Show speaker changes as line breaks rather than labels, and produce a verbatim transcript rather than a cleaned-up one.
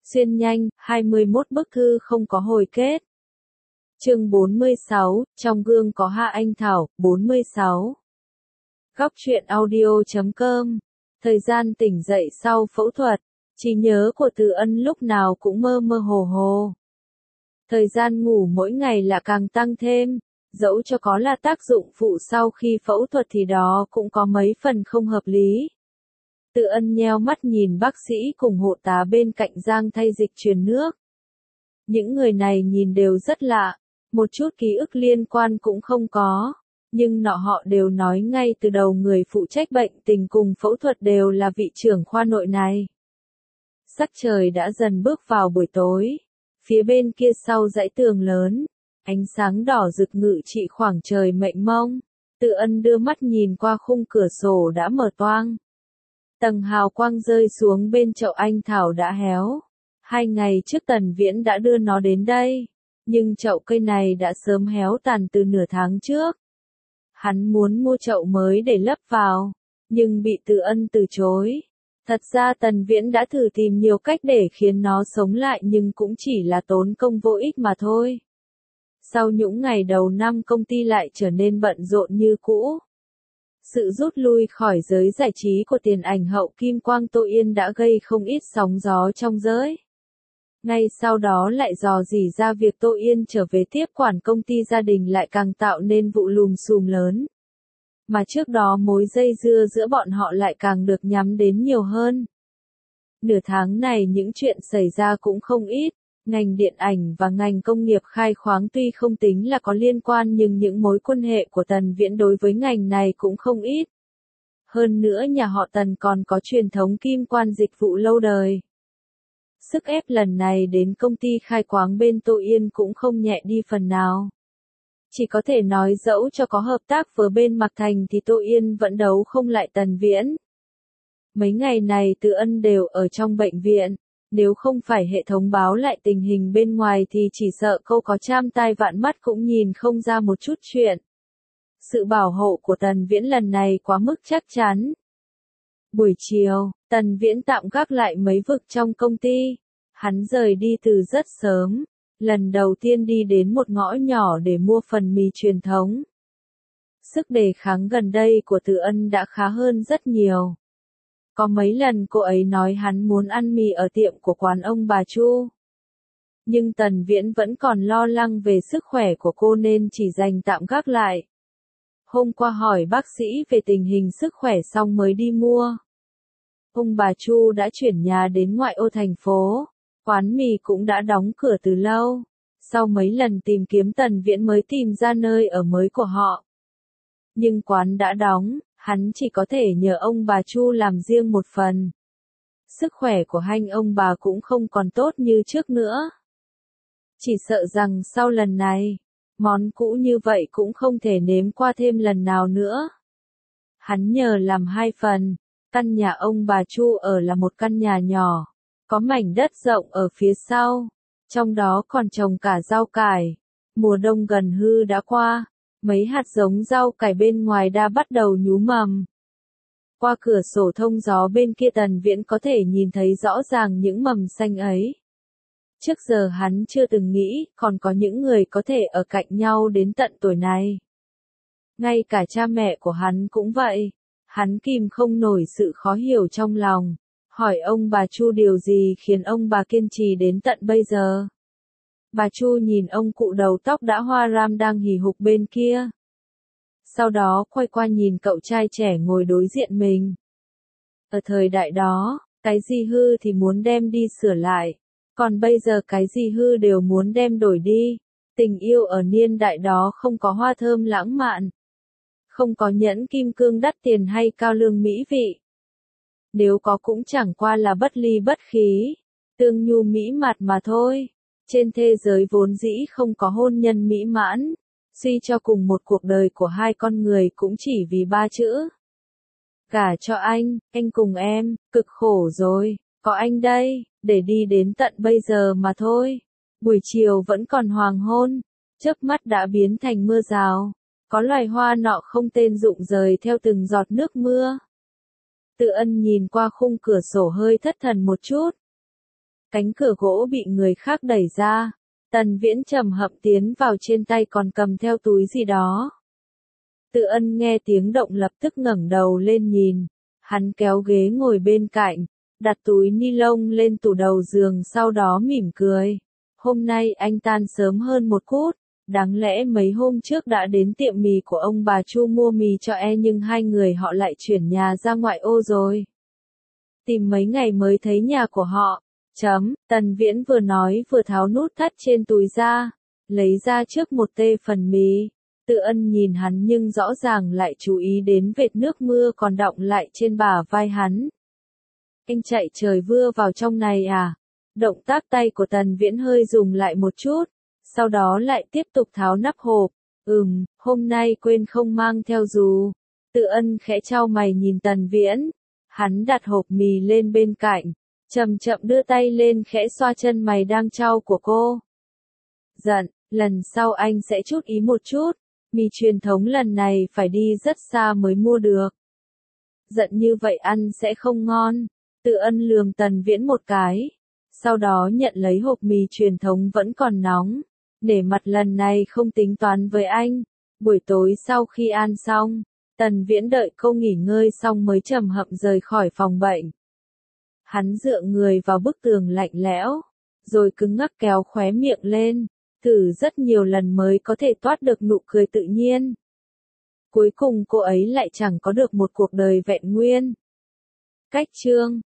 Xuyên nhanh, hai mươi mốt bức thư không có hồi kết. Chương bốn mươi sáu, trong gương có Hạ Anh Thảo, bốn mươi sáu. Góc truyện audio chấm com. Thời gian tỉnh dậy sau phẫu thuật, trí nhớ của Từ Ân lúc nào cũng mơ mơ hồ hồ. Thời gian ngủ mỗi ngày là càng tăng thêm, dẫu cho có là tác dụng phụ sau khi phẫu thuật thì đó cũng có mấy phần không hợp lý. Từ Ân nheo mắt nhìn bác sĩ cùng hộ tá bên cạnh Giang thay dịch truyền nước. Những người này nhìn đều rất lạ, một chút ký ức liên quan cũng không có, nhưng nọ họ đều nói ngay từ đầu người phụ trách bệnh tình cùng phẫu thuật đều là vị trưởng khoa nội này. Sắc trời đã dần bước vào buổi tối, phía bên kia sau dãy tường lớn, ánh sáng đỏ rực ngự trị khoảng trời mênh mông. Từ Ân đưa mắt nhìn qua khung cửa sổ đã mở toang. Tầng hào quang rơi xuống bên chậu anh thảo đã héo. Hai ngày trước Tần Viễn đã đưa nó đến đây, nhưng chậu cây này đã sớm héo tàn từ nửa tháng trước. Hắn muốn mua chậu mới để lấp vào, nhưng bị Từ Ân từ chối. Thật ra Tần Viễn đã thử tìm nhiều cách để khiến nó sống lại nhưng cũng chỉ là tốn công vô ích mà thôi. Sau những ngày đầu năm công ty lại trở nên bận rộn như cũ. Sự rút lui khỏi giới giải trí của tiền ảnh hậu Kim Quang Tô Yên đã gây không ít sóng gió trong giới. Ngay sau đó lại dò dỉ ra việc Tô Yên trở về tiếp quản công ty gia đình lại càng tạo nên vụ lùm xùm lớn. Mà trước đó mối dây dưa giữa bọn họ lại càng được nhắm đến nhiều hơn. Nửa tháng này những chuyện xảy ra cũng không ít. Ngành điện ảnh và ngành công nghiệp khai khoáng tuy không tính là có liên quan nhưng những mối quan hệ của Tần Viễn đối với ngành này cũng không ít. Hơn nữa nhà họ Tần còn có truyền thống kim quan dịch vụ lâu đời. Sức ép lần này đến công ty khai khoáng bên Tô Yên cũng không nhẹ đi phần nào. Chỉ có thể nói dẫu cho có hợp tác với bên Mạc Thành thì Tô Yên vẫn đấu không lại Tần Viễn. Mấy ngày này Từ Ân đều ở trong bệnh viện. Nếu không phải hệ thống báo lại tình hình bên ngoài thì chỉ sợ câu có trăm tai vạn mắt cũng nhìn không ra một chút chuyện. Sự bảo hộ của Tần Viễn lần này quá mức chắc chắn. Buổi chiều, Tần Viễn tạm gác lại mấy vực trong công ty. Hắn rời đi từ rất sớm. Lần đầu tiên đi đến một ngõ nhỏ để mua phần mì truyền thống. Sức đề kháng gần đây của Từ Ân đã khá hơn rất nhiều. Có mấy lần cô ấy nói hắn muốn ăn mì ở tiệm của quán ông bà Chu. Nhưng Tần Viễn vẫn còn lo lắng về sức khỏe của cô nên chỉ dành tạm gác lại. Hôm qua hỏi bác sĩ về tình hình sức khỏe xong mới đi mua. Ông bà Chu đã chuyển nhà đến ngoại ô thành phố. Quán mì cũng đã đóng cửa từ lâu. Sau mấy lần tìm kiếm Tần Viễn mới tìm ra nơi ở mới của họ. Nhưng quán đã đóng. Hắn chỉ có thể nhờ ông bà Chu làm riêng một phần. Sức khỏe của hai ông bà cũng không còn tốt như trước nữa. Chỉ sợ rằng sau lần này, món cũ như vậy cũng không thể nếm qua thêm lần nào nữa. Hắn nhờ làm hai phần, căn nhà ông bà Chu ở là một căn nhà nhỏ, có mảnh đất rộng ở phía sau, trong đó còn trồng cả rau cải. Mùa đông gần hư đã qua. Mấy hạt giống rau cải bên ngoài đã bắt đầu nhú mầm. Qua cửa sổ thông gió bên kia Tần Viễn có thể nhìn thấy rõ ràng những mầm xanh ấy. Trước giờ hắn chưa từng nghĩ còn có những người có thể ở cạnh nhau đến tận tuổi này. Ngay cả cha mẹ của hắn cũng vậy. Hắn kìm không nổi sự khó hiểu trong lòng. Hỏi ông bà Chu điều gì khiến ông bà kiên trì đến tận bây giờ. Bà Chu nhìn ông cụ đầu tóc đã hoa ram đang hì hục bên kia. Sau đó quay qua nhìn cậu trai trẻ ngồi đối diện mình. Ở thời đại đó, cái gì hư thì muốn đem đi sửa lại. Còn bây giờ cái gì hư đều muốn đem đổi đi. Tình yêu ở niên đại đó không có hoa thơm lãng mạn. Không có nhẫn kim cương đắt tiền hay cao lương mỹ vị. Nếu có cũng chẳng qua là bất ly bất khí. Tương nhu mỹ mặt mà thôi. Trên thế giới vốn dĩ không có hôn nhân mỹ mãn, suy cho cùng một cuộc đời của hai con người cũng chỉ vì ba chữ. Gả cho anh, anh cùng em, cực khổ rồi, có anh đây, để đi đến tận bây giờ mà thôi. Buổi chiều vẫn còn hoàng hôn, chớp mắt đã biến thành mưa rào, có loài hoa nọ không tên rụng rời theo từng giọt nước mưa. Từ Ân nhìn qua khung cửa sổ hơi thất thần một chút. Cánh cửa gỗ bị người khác đẩy ra. Tần Viễn chậm hậm tiến vào, trên tay còn cầm theo túi gì đó. Tự Ân nghe tiếng động lập tức ngẩng đầu lên nhìn. Hắn kéo ghế ngồi bên cạnh, đặt túi ni lông lên tủ đầu giường, sau đó mỉm cười. Hôm nay anh tan sớm hơn một phút. Đáng lẽ mấy hôm trước đã đến tiệm mì của ông bà Chu mua mì cho e, nhưng hai người họ lại chuyển nhà ra ngoại ô rồi. Tìm mấy ngày mới thấy nhà của họ. Chấm, Tần Viễn vừa nói vừa tháo nút thắt trên túi ra, lấy ra trước một tê phần mì. Tự Ân nhìn hắn nhưng rõ ràng lại chú ý đến vệt nước mưa còn đọng lại trên bả vai hắn. Anh chạy trời mưa vào trong này à? Động tác tay của Tần Viễn hơi dừng lại một chút, sau đó lại tiếp tục tháo nắp hộp. Ừm, hôm nay quên không mang theo dù. Tự Ân khẽ chau mày nhìn Tần Viễn. Hắn đặt hộp mì lên bên cạnh, chậm chậm đưa tay lên khẽ xoa chân mày đang chau của cô. Giận, lần sau anh sẽ chút ý một chút. Mì truyền thống lần này phải đi rất xa mới mua được. Giận như vậy ăn sẽ không ngon. Tự Ân lườm Tần Viễn một cái, sau đó nhận lấy hộp mì truyền thống vẫn còn nóng. Nể mặt lần này không tính toán với anh. Buổi tối sau khi ăn xong, Tần Viễn đợi cô nghỉ ngơi xong mới chậm hậm rời khỏi phòng bệnh. Hắn dựa người vào bức tường lạnh lẽo, rồi cứng ngắc kéo khóe miệng lên, thử rất nhiều lần mới có thể toát được nụ cười tự nhiên. Cuối cùng cô ấy lại chẳng có được một cuộc đời vẹn nguyên. Cách chương